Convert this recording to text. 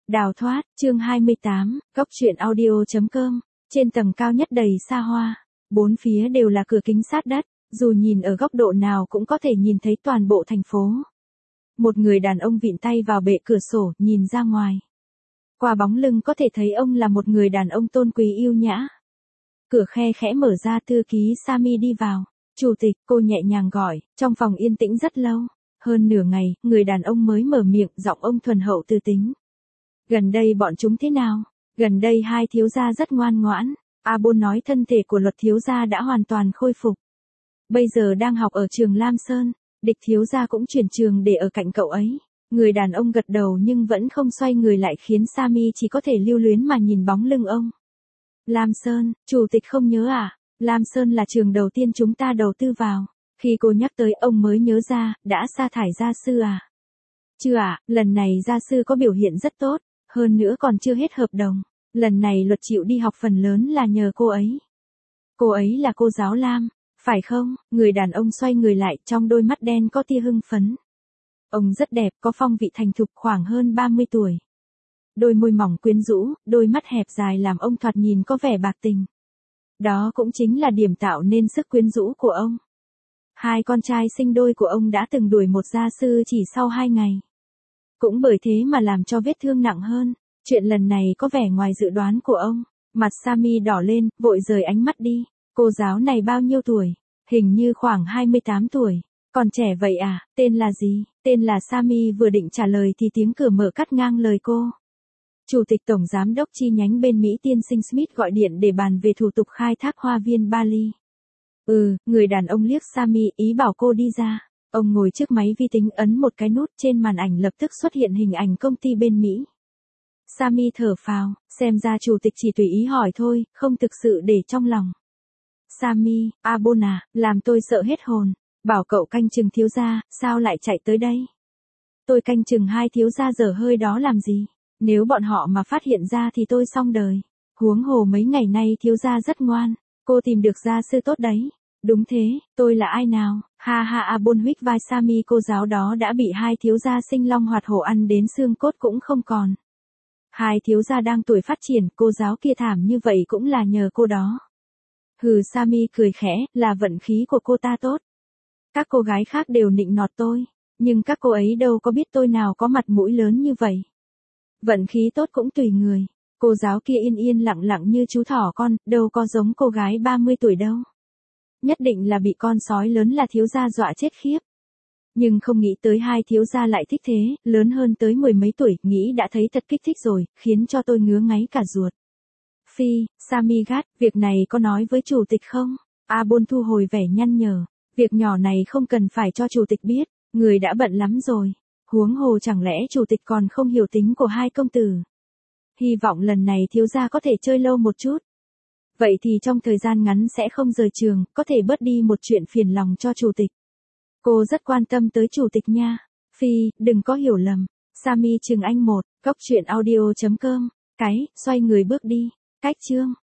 Đào thoát, chương 28, góc truyện audio.com, trên tầng cao nhất đầy xa hoa, bốn phía đều là cửa kính sát đất, dù nhìn ở góc độ nào cũng có thể nhìn thấy toàn bộ thành phố. Một người đàn ông vịn tay vào bệ cửa sổ, nhìn ra ngoài. Qua bóng lưng có thể thấy ông là một người đàn ông tôn quý yêu nhã. Cửa khe khẽ mở ra, thư ký Sami đi vào. Chủ tịch, cô nhẹ nhàng gọi, trong phòng yên tĩnh rất lâu. Hơn nửa ngày, người đàn ông mới mở miệng, giọng ông thuần hậu tư tính. Gần đây bọn chúng thế nào? Gần đây hai thiếu gia rất ngoan ngoãn. Abon nói thân thể của Luật thiếu gia đã hoàn toàn khôi phục. Bây giờ đang học ở trường Lam Sơn, Địch thiếu gia cũng chuyển trường để ở cạnh cậu ấy. Người đàn ông gật đầu nhưng vẫn không xoay người lại, khiến Sami chỉ có thể lưu luyến mà nhìn bóng lưng ông. Lam Sơn, chủ tịch không nhớ à? Lam Sơn là trường đầu tiên chúng ta đầu tư vào. Khi cô nhắc tới ông mới nhớ ra, đã sa thải gia sư à? Chưa ạ, lần này gia sư có biểu hiện rất tốt, hơn nữa còn chưa hết hợp đồng. Lần này Luật chịu đi học phần lớn là nhờ cô ấy. Cô ấy là cô giáo Lam, phải không? Người đàn ông xoay người lại, trong đôi mắt đen có tia hưng phấn. Ông rất đẹp, có phong vị thành thục, khoảng hơn 30 tuổi. Đôi môi mỏng quyến rũ, đôi mắt hẹp dài làm ông thoạt nhìn có vẻ bạc tình. Đó cũng chính là điểm tạo nên sức quyến rũ của ông. Hai con trai sinh đôi của ông đã từng đuổi một gia sư chỉ sau 2 ngày. Cũng bởi thế mà làm cho vết thương nặng hơn. Chuyện lần này có vẻ ngoài dự đoán của ông. Mặt Sami đỏ lên, vội rời ánh mắt đi. Cô giáo này bao nhiêu tuổi? Hình như khoảng 28 tuổi. Còn trẻ vậy à? Tên là gì? Tên là Sami vừa định trả lời thì tiếng cửa mở cắt ngang lời cô. Chủ tịch Tổng Giám đốc chi nhánh bên Mỹ tiên sinh Smith gọi điện để bàn về thủ tục khai thác hoa viên Bali. Người đàn ông liếc Sami, ý bảo cô đi ra. Ông ngồi trước máy vi tính ấn một cái nút, trên màn ảnh lập tức xuất hiện hình ảnh công ty bên Mỹ. Sami thở phào, xem ra chủ tịch chỉ tùy ý hỏi thôi, không thực sự để trong lòng. Sami, Abon à, làm tôi sợ hết hồn. Bảo cậu canh chừng thiếu gia, sao lại chạy tới đây? Tôi canh chừng hai thiếu gia dở hơi đó làm gì? Nếu bọn họ mà phát hiện ra thì tôi xong đời. Huống hồ mấy ngày nay thiếu gia rất ngoan. Cô tìm được gia sư tốt đấy. Đúng thế, tôi là ai nào? Ha ha, Abon huých vai Sami, cô giáo đó đã bị hai thiếu gia sinh long hoạt hổ ăn đến xương cốt cũng không còn. Hai thiếu gia đang tuổi phát triển, cô giáo kia thảm như vậy cũng là nhờ cô đó. Hừ, Sami cười khẽ, là vận khí của cô ta tốt. Các cô gái khác đều nịnh nọt tôi, nhưng các cô ấy đâu có biết tôi nào có mặt mũi lớn như vậy. Vận khí tốt cũng tùy người. Cô giáo kia yên yên lặng lặng như chú thỏ con, đâu có giống cô gái 30 tuổi đâu. Nhất định là bị con sói lớn là thiếu gia dọa chết khiếp. Nhưng không nghĩ tới hai thiếu gia lại thích thế, lớn hơn tới 10 mấy tuổi, nghĩ đã thấy thật kích thích rồi, khiến cho tôi ngứa ngáy cả ruột. Phi, Sami gắt, việc này có nói với chủ tịch không? Abon thu hồi vẻ nhăn nhở, việc nhỏ này không cần phải cho chủ tịch biết, người đã bận lắm rồi. Huống hồ chẳng lẽ chủ tịch còn không hiểu tính của hai công tử. Hy vọng lần này thiếu gia có thể chơi lâu một chút. Vậy thì trong thời gian ngắn sẽ không rời trường, có thể bớt đi một chuyện phiền lòng cho chủ tịch. Cô rất quan tâm tới chủ tịch nha. Phi, đừng có hiểu lầm. Sami chừng anh một, góc truyện audio.com. Xoay người bước đi. Cách chương.